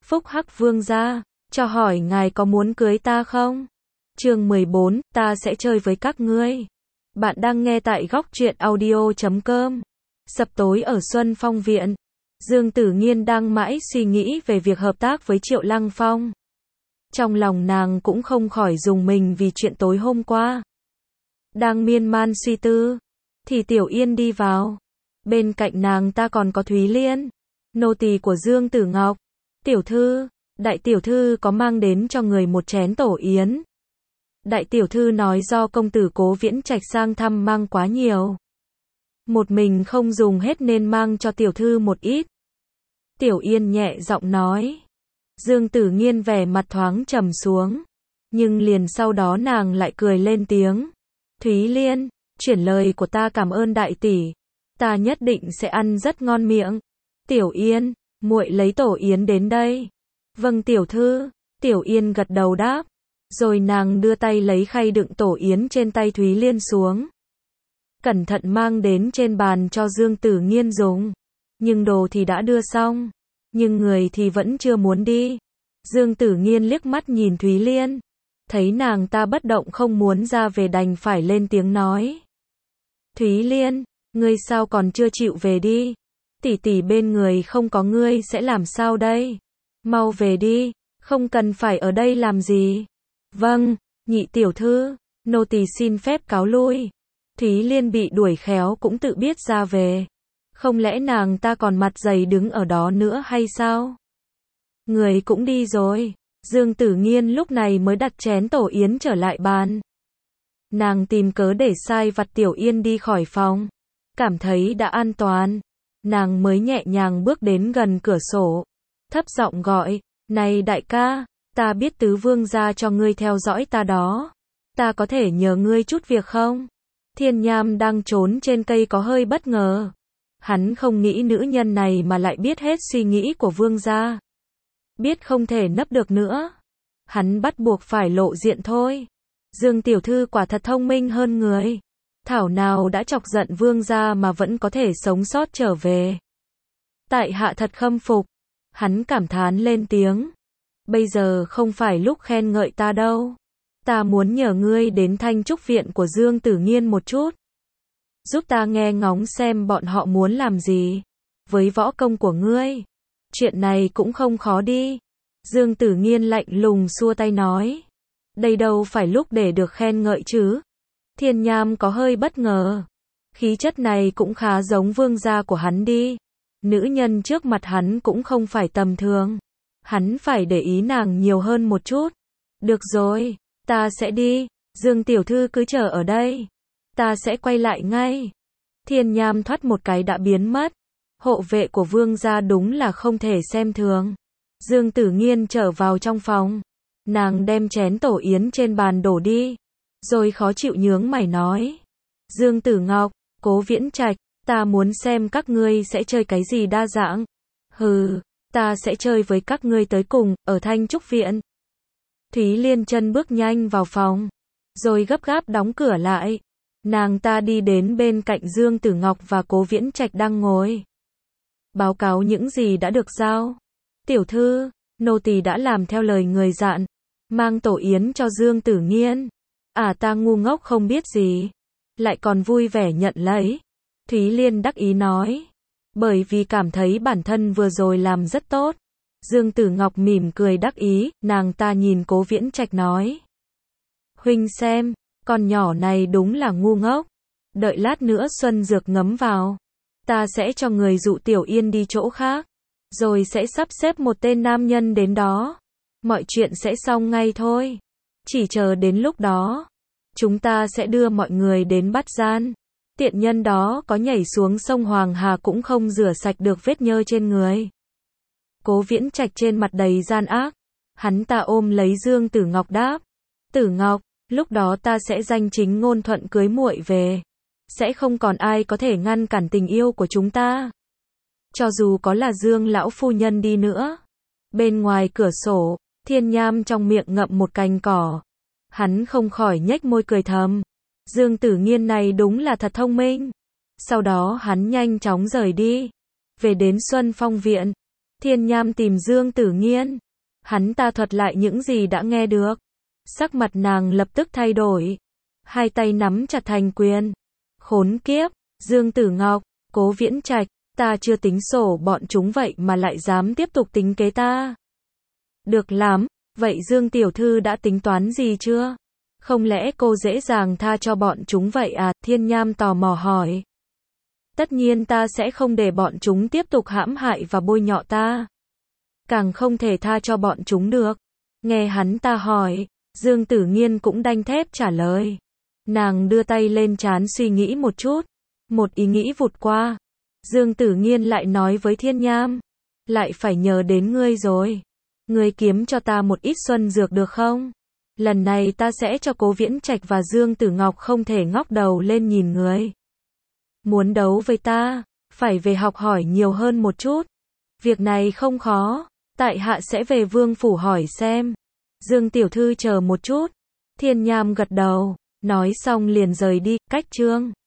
Phúc Hắc Vương gia, cho hỏi ngài có muốn cưới ta không? Chương 14, ta sẽ chơi với các ngươi. Bạn đang nghe tại góc truyện audio.com. Sập tối ở Xuân Phong Viện. Dương Tử Nghiên đang mãi suy nghĩ về việc hợp tác với Triệu Lăng Phong. Trong lòng nàng cũng không khỏi rùng mình vì chuyện tối hôm qua. Đang miên man suy tư, thì Tiểu Yên đi vào. Bên cạnh nàng ta còn có Thúy Liên, nô tỳ của Dương Tử Ngọc. Tiểu thư, đại tiểu thư có mang đến cho người một chén tổ yến. Đại tiểu thư nói do công tử Cố Viễn Trạch sang thăm mang quá nhiều. Một mình không dùng hết nên mang cho tiểu thư một ít. Tiểu Yên nhẹ giọng nói. Dương Tử Nghiên vẻ mặt thoáng trầm xuống. Nhưng liền sau đó nàng lại cười lên tiếng. Thúy Liên, chuyển lời của ta cảm ơn đại tỷ. Ta nhất định sẽ ăn rất ngon miệng. Tiểu Yên, muội lấy tổ yến đến đây. Vâng tiểu thư, Tiểu Yên gật đầu đáp. Rồi nàng đưa tay lấy khay đựng tổ yến trên tay Thúy Liên xuống. Cẩn thận mang đến trên bàn cho Dương Tử Nghiên dùng. Nhưng đồ thì đã đưa xong. Nhưng người thì vẫn chưa muốn đi. Dương Tử Nghiên liếc mắt nhìn Thúy Liên. Thấy nàng ta bất động không muốn ra về đành phải lên tiếng nói. Thúy Liên, ngươi sao còn chưa chịu về đi? Tỷ tỷ bên người không có ngươi sẽ làm sao đây? Mau về đi, không cần phải ở đây làm gì. Vâng, nhị tiểu thư, nô tỳ xin phép cáo lui. Thúy Liên bị đuổi khéo cũng tự biết ra về. Không lẽ nàng ta còn mặt dày đứng ở đó nữa hay sao? Người cũng đi rồi. Dương Tử Nghiên lúc này mới đặt chén tổ yến trở lại bàn. Nàng tìm cớ để sai vặt Tiểu Yên đi khỏi phòng. Cảm thấy đã an toàn. Nàng mới nhẹ nhàng bước đến gần cửa sổ. Thấp giọng gọi, này đại ca, ta biết tứ vương gia cho ngươi theo dõi ta đó. Ta có thể nhờ ngươi chút việc không? Thiên Nham đang trốn trên cây có hơi bất ngờ. Hắn không nghĩ nữ nhân này mà lại biết hết suy nghĩ của vương gia. Biết không thể nấp được nữa. Hắn bắt buộc phải lộ diện thôi. Dương tiểu thư quả thật thông minh hơn người. Thảo nào đã chọc giận vương gia mà vẫn có thể sống sót trở về. Tại hạ thật khâm phục. Hắn cảm thán lên tiếng. Bây giờ không phải lúc khen ngợi ta đâu. Ta muốn nhờ ngươi đến Thanh Trúc Viện của Dương Tử Nghiên một chút. Giúp ta nghe ngóng xem bọn họ muốn làm gì. Với võ công của ngươi. Chuyện này cũng không khó đi. Dương Tử Nghiên lạnh lùng xua tay nói. Đây đâu phải lúc để được khen ngợi chứ. Thiên Nham có hơi bất ngờ. Khí chất này cũng khá giống vương gia của hắn đi. Nữ nhân trước mặt hắn cũng không phải tầm thường. Hắn phải để ý nàng nhiều hơn một chút. Được rồi, ta sẽ đi. Dương tiểu thư cứ chờ ở đây. Ta sẽ quay lại ngay. Thiên Nham thoát một cái đã biến mất. Hộ vệ của vương gia đúng là không thể xem thường. Dương Tử Nghiên trở vào trong phòng. Nàng đem chén tổ yến trên bàn đổ đi. Rồi khó chịu nhướng mày nói. Dương Tử Ngọc, Cố Viễn Trạch, ta muốn xem các ngươi sẽ chơi cái gì đa dạng. Hừ, ta sẽ chơi với các ngươi tới cùng, ở Thanh Trúc Viện. Thúy Liên chân bước nhanh vào phòng. Rồi gấp gáp đóng cửa lại. Nàng ta đi đến bên cạnh Dương Tử Ngọc và Cố Viễn Trạch đang ngồi. Báo cáo những gì đã được giao. Tiểu thư, nô tỳ đã làm theo lời người dặn. Mang tổ yến cho Dương Tử Nghiên. Ta ngu ngốc không biết gì. Lại còn vui vẻ nhận lấy. Thúy Liên đắc ý nói. Bởi vì cảm thấy bản thân vừa rồi làm rất tốt. Dương Tử Ngọc mỉm cười đắc ý. Nàng ta nhìn Cố Viễn Trạch nói. Huynh xem, con nhỏ này đúng là ngu ngốc. Đợi lát nữa Xuân Dược ngấm vào. Ta sẽ cho người dụ Tiểu Yên đi chỗ khác. Rồi sẽ sắp xếp một tên nam nhân đến đó. Mọi chuyện sẽ xong ngay thôi. Chỉ chờ đến lúc đó. Chúng ta sẽ đưa mọi người đến bắt gian. Tiện nhân đó có nhảy xuống sông Hoàng Hà cũng không rửa sạch được vết nhơ trên người. Cố Viễn Trạch trên mặt đầy gian ác. Hắn ta ôm lấy Dương Tử Ngọc đáp. Tử Ngọc, lúc đó ta sẽ danh chính ngôn thuận cưới muội về. Sẽ không còn ai có thể ngăn cản tình yêu của chúng ta. Cho dù có là Dương lão phu nhân đi nữa. Bên ngoài cửa sổ, Thiên Nham trong miệng ngậm một cành cỏ. Hắn không khỏi nhếch môi cười thầm. Dương Tử Nghiên này đúng là thật thông minh. Sau đó hắn nhanh chóng rời đi. Về đến Xuân Phong Viện. Thiên Nham tìm Dương Tử Nghiên. Hắn ta thuật lại những gì đã nghe được. Sắc mặt nàng lập tức thay đổi. Hai tay nắm chặt thành quyền. Khốn kiếp, Dương Tử Ngọc, Cố Viễn Trạch, ta chưa tính sổ bọn chúng vậy mà lại dám tiếp tục tính kế ta. Được lắm, vậy Dương Tiểu Thư đã tính toán gì chưa? Không lẽ cô dễ dàng tha cho bọn chúng vậy à? Thiên Nham tò mò hỏi. Tất nhiên ta sẽ không để bọn chúng tiếp tục hãm hại và bôi nhọ ta. Càng không thể tha cho bọn chúng được. Nghe hắn ta hỏi, Dương Tử Nghiên cũng đanh thép trả lời. Nàng đưa tay lên trán suy nghĩ một chút. Một ý nghĩ vụt qua. Dương Tử Nghiên lại nói với Thiên Nham. Lại phải nhờ đến ngươi rồi. Ngươi kiếm cho ta một ít xuân dược được không? Lần này ta sẽ cho Cố Viễn Trạch và Dương Tử Ngọc không thể ngóc đầu lên nhìn người. Muốn đấu với ta, phải về học hỏi nhiều hơn một chút. Việc này không khó, tại hạ sẽ về Vương phủ hỏi xem. Dương Tiểu Thư chờ một chút. Thiên Nham gật đầu, nói xong liền rời đi, cách chương.